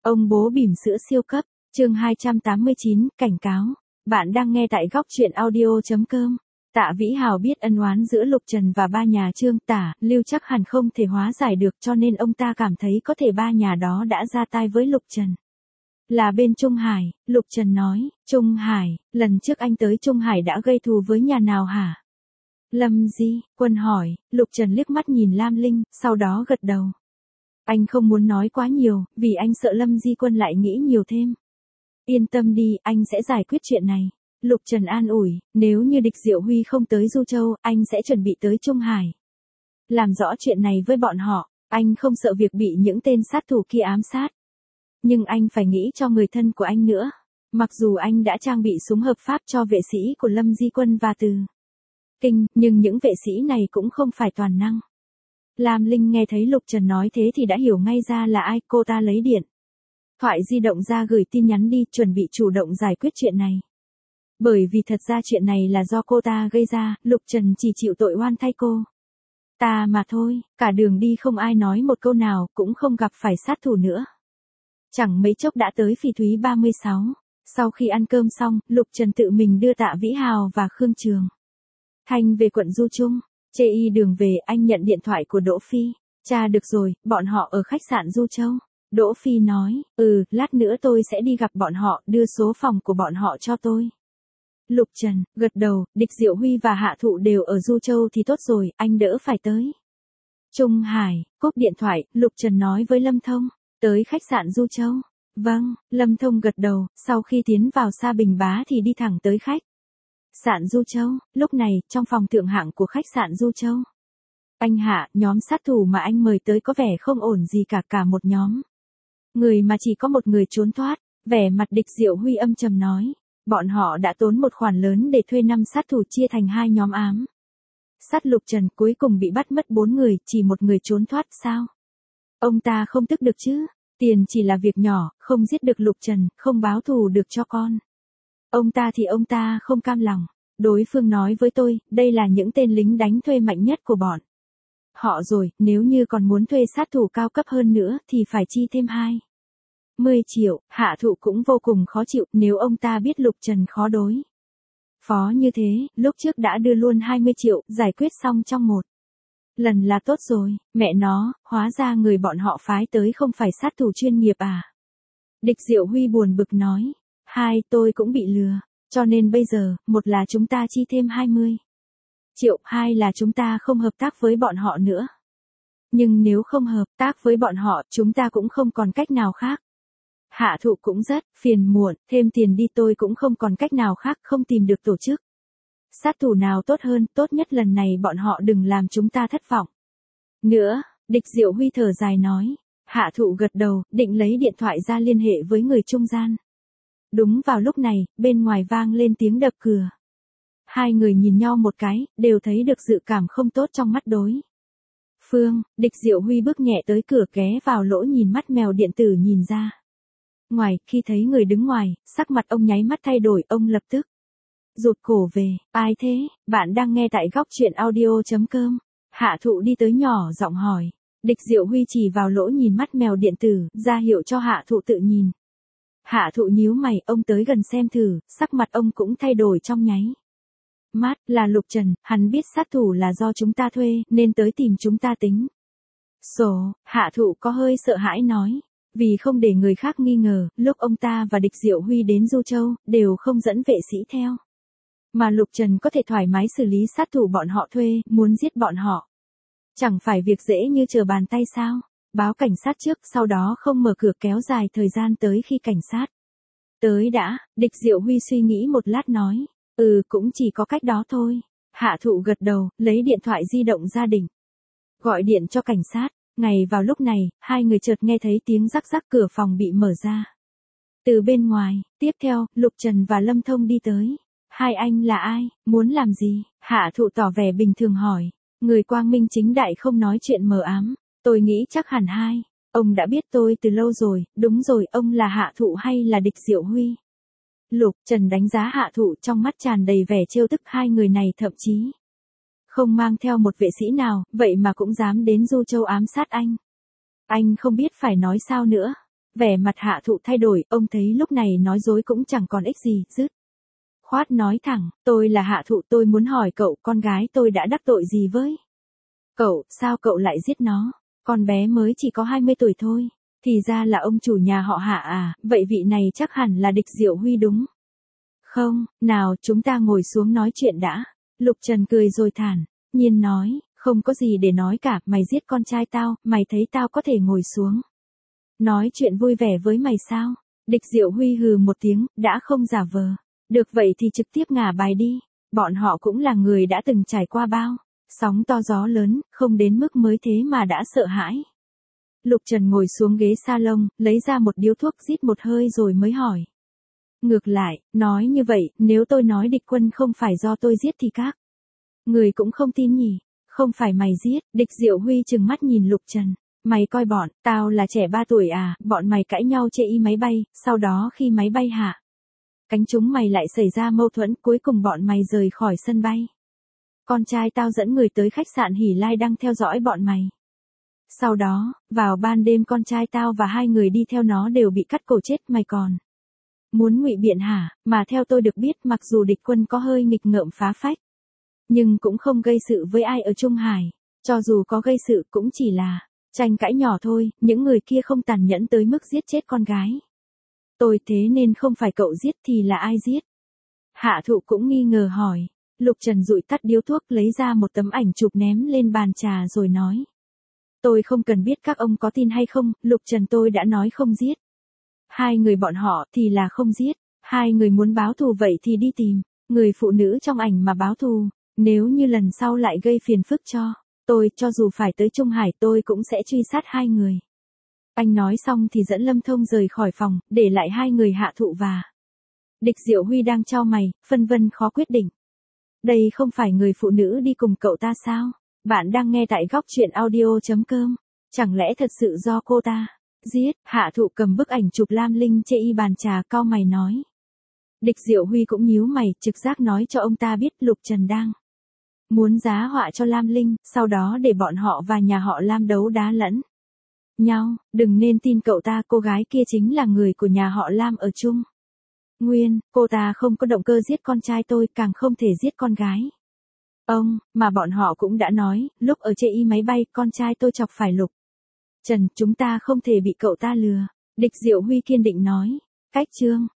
Ông bố bỉm sữa siêu cấp, chương 289, cảnh cáo. Bạn đang nghe tại góc truyện audio.com. Tạ Vĩ Hào biết ân oán giữa Lục Trần và ba nhà Trương Tả, Lưu chắc hẳn không thể hóa giải được, cho nên ông ta cảm thấy có thể ba nhà đó đã ra tay với Lục Trần. Là bên Trung Hải, Lục Trần nói, Trung Hải, lần trước anh tới Trung Hải đã gây thù với nhà nào hả? Lâm Di, Quân hỏi. Lục Trần liếc mắt nhìn Lam Linh, sau đó gật đầu. Anh không muốn nói quá nhiều, vì anh sợ Lâm Di Quân lại nghĩ nhiều thêm. Yên tâm đi, anh sẽ giải quyết chuyện này. Lục Trần an ủi, nếu như Địch Diệu Huy không tới Du Châu, anh sẽ chuẩn bị tới Trung Hải. Làm rõ chuyện này với bọn họ, anh không sợ việc bị những tên sát thủ kia ám sát. Nhưng anh phải nghĩ cho người thân của anh nữa. Mặc dù anh đã trang bị súng hợp pháp cho vệ sĩ của Lâm Di Quân và Từ Kinh, nhưng những vệ sĩ này cũng không phải toàn năng. Lam Linh nghe thấy Lục Trần nói thế thì đã hiểu ngay ra là ai. Cô ta lấy điện thoại di động ra gửi tin nhắn đi, chuẩn bị chủ động giải quyết chuyện này. Bởi vì thật ra chuyện này là do cô ta gây ra, Lục Trần chỉ chịu tội oan thay cô ta mà thôi. Cả đường đi không ai nói một câu nào, cũng không gặp phải sát thủ nữa. Chẳng mấy chốc đã tới Phỉ Thúy 36. Sau khi ăn cơm xong, Lục Trần tự mình đưa Tạ Vĩ Hào và Khương Trường Thanh về quận Du Trung. Chê y đường về, anh nhận điện thoại của Đỗ Phi. Cha được rồi, bọn họ ở khách sạn Du Châu. Đỗ Phi nói, lát nữa tôi sẽ đi gặp bọn họ, đưa số phòng của bọn họ cho tôi. Lục Trần gật đầu, Địch Diệu Huy và Hạ Thụ đều ở Du Châu thì tốt rồi, anh đỡ phải tới Trung Hải. Cúp điện thoại, Lục Trần nói với Lâm Thông, tới khách sạn Du Châu. Vâng, Lâm Thông gật đầu, sau khi tiến vào Sa Bình Bá thì đi thẳng tới khách sạn Du Châu. Lúc này, trong phòng thượng hạng của khách sạn Du Châu. Anh Hạ, nhóm sát thủ mà anh mời tới có vẻ không ổn gì cả một nhóm người mà chỉ có một người trốn thoát. Vẻ mặt Địch Diệu Huy âm trầm nói, bọn họ đã tốn một khoản lớn để thuê 5 sát thủ chia thành 2 nhóm ám sát Lục Trần, cuối cùng bị bắt mất 4 người, chỉ một người trốn thoát sao? Ông ta không tức được chứ? Tiền chỉ là việc nhỏ, không giết được Lục Trần, không báo thù được cho con ông ta thì ông ta không cam lòng. Đối phương nói với tôi, đây là những tên lính đánh thuê mạnh nhất của bọn họ rồi, nếu như còn muốn thuê sát thủ cao cấp hơn nữa thì phải chi thêm 20 triệu. Hạ Thụ cũng vô cùng khó chịu, nếu ông ta biết Lục Trần khó đối phó như thế, lúc trước đã đưa luôn 20 triệu, giải quyết xong trong một lần là tốt rồi. Mẹ nó, hóa ra người bọn họ phái tới không phải sát thủ chuyên nghiệp à? Địch Diệu Huy buồn bực nói, tôi cũng bị lừa. Cho nên bây giờ, một là chúng ta chi thêm 20 triệu, hai là chúng ta không hợp tác với bọn họ nữa. Nhưng nếu không hợp tác với bọn họ, chúng ta cũng không còn cách nào khác. Hạ Thụ cũng rất phiền muộn, thêm tiền đi, tôi cũng không còn cách nào khác, không tìm được tổ chức sát thủ nào tốt hơn, tốt nhất lần này bọn họ đừng làm chúng ta thất vọng nữa. Địch Diệu Huy thở dài nói. Hạ Thụ gật đầu, định lấy điện thoại ra liên hệ với người trung gian. Đúng vào lúc này, bên ngoài vang lên tiếng đập cửa. Hai người nhìn nhau một cái, đều thấy được dự cảm không tốt trong mắt đối phương. Địch Diệu Huy bước nhẹ tới cửa, ghé vào lỗ nhìn mắt mèo điện tử nhìn ra ngoài. Khi thấy người đứng ngoài, sắc mặt ông nháy mắt thay đổi, ông lập tức rụt cổ về. Ai thế? Bạn đang nghe tại góc truyện audio.com. Hạ Thụ đi tới nhỏ giọng hỏi. Địch Diệu Huy chỉ vào lỗ nhìn mắt mèo điện tử, ra hiệu cho Hạ Thụ tự nhìn. Hạ Thụ nhíu mày, ông tới gần xem thử, sắc mặt ông cũng thay đổi trong nháy mắt. Là Lục Trần, hắn biết sát thủ là do chúng ta thuê, nên tới tìm chúng ta tính số. Hạ Thụ có hơi sợ hãi nói, vì không để người khác nghi ngờ, lúc ông ta và Địch Diệu Huy đến Du Châu, đều không dẫn vệ sĩ theo. Mà Lục Trần có thể thoải mái xử lý sát thủ bọn họ thuê, muốn giết bọn họ chẳng phải việc dễ như trở bàn tay sao? Báo cảnh sát trước, sau đó không mở cửa, kéo dài thời gian tới khi cảnh sát tới đã. Địch Diệu Huy suy nghĩ một lát nói, cũng chỉ có cách đó thôi. Hạ Thụ gật đầu, lấy điện thoại di động ra định gọi điện cho cảnh sát. Ngày vào lúc này, hai người chợt nghe thấy tiếng rắc rắc, cửa phòng bị mở ra từ bên ngoài. Tiếp theo, Lục Trần và Lâm Thông đi tới. Hai anh là ai, muốn làm gì? Hạ Thụ tỏ vẻ bình thường hỏi. Người quang minh chính đại không nói chuyện mờ ám. Tôi nghĩ chắc hẳn ông đã biết tôi từ lâu rồi. Đúng rồi, ông là Hạ Thụ hay là Địch Diệu Huy? Lục Trần đánh giá Hạ Thụ, trong mắt tràn đầy vẻ trêu tức. Hai người này thậm chí không mang theo một vệ sĩ nào, vậy mà cũng dám đến Du Châu ám sát anh. Anh không biết phải nói sao nữa. Vẻ mặt Hạ Thụ thay đổi, ông thấy lúc này nói dối cũng chẳng còn ích gì, dứt khoát nói thẳng, tôi là Hạ Thụ, tôi muốn hỏi cậu, con gái tôi đã đắc tội gì với cậu, sao cậu lại giết nó? Con bé mới chỉ có 20 tuổi thôi. Thì ra là ông chủ nhà họ Hạ à, vậy vị này chắc hẳn là Địch Diệu Huy đúng không? Nào, chúng ta ngồi xuống nói chuyện đã. Lục Trần cười rồi thản nhiên nói, không có gì để nói cả, mày giết con trai tao, mày thấy tao có thể ngồi xuống nói chuyện vui vẻ với mày sao? Địch Diệu Huy hừ một tiếng, đã không giả vờ. Được vậy thì trực tiếp ngả bài đi. Bọn họ cũng là người đã từng trải qua bao sóng to gió lớn, không đến mức mới thế mà đã sợ hãi. Lục Trần ngồi xuống ghế salon, lấy ra một điếu thuốc rít một hơi rồi mới hỏi. Ngược lại, nói như vậy, nếu tôi nói Địch Quân không phải do tôi giết thì các người cũng không tin nhỉ? Không phải mày giết, Địch Diệu Huy trừng mắt nhìn Lục Trần. Mày coi bọn, tao là trẻ 3 tuổi à, bọn mày cãi nhau chê y máy bay, sau đó khi máy bay hạ cánh chúng mày lại xảy ra mâu thuẫn, cuối cùng bọn mày rời khỏi sân bay. Con trai tao dẫn người tới khách sạn Hỷ Lai đang theo dõi bọn mày. Sau đó, vào ban đêm con trai tao và 2 người đi theo nó đều bị cắt cổ chết, mày còn muốn ngụy biện hả? Mà theo tôi được biết, mặc dù Địch Quân có hơi nghịch ngợm phá phách, nhưng cũng không gây sự với ai ở Trung Hải. Cho dù có gây sự cũng chỉ là tranh cãi nhỏ thôi, những người kia không tàn nhẫn tới mức giết chết con gái tôi, thế nên không phải cậu giết thì là ai giết? Hạ Thụ cũng nghi ngờ hỏi. Lục Trần dụi tắt điếu thuốc, lấy ra một tấm ảnh chụp ném lên bàn trà rồi nói. Tôi không cần biết các ông có tin hay không, Lục Trần, tôi đã nói không giết. 2 người bọn họ thì là không giết. 2 người muốn báo thù vậy thì đi tìm người phụ nữ trong ảnh mà báo thù. Nếu như lần sau lại gây phiền phức cho tôi, cho dù phải tới Trung Hải tôi cũng sẽ truy sát 2 người. Anh nói xong thì dẫn Lâm Thông rời khỏi phòng, để lại 2 người Hạ Thụ và Địch Diệu Huy đang chau mày, phân vân khó quyết định. Đây không phải người phụ nữ đi cùng cậu ta sao? Bạn đang nghe tại góc truyện audio.com. Chẳng lẽ thật sự do cô ta giết? Hạ Thụ cầm bức ảnh chụp Lam Linh chê y bàn trà, cau mày nói. Địch Diệu Huy cũng nhíu mày, trực giác nói cho ông ta biết Lục Trần đang muốn giá họa cho Lam Linh, sau đó để bọn họ và nhà họ Lam đấu đá lẫn nhau. Đừng nên tin cậu ta, cô gái kia chính là người của nhà họ Lam ở Trung Nguyên, cô ta không có động cơ giết con trai tôi, càng không thể giết con gái ông, mà bọn họ cũng đã nói, lúc ở chê y máy bay, con trai tôi chọc phải Lục Trần, chúng ta không thể bị cậu ta lừa. Địch Diệu Huy kiên định nói. Cách chương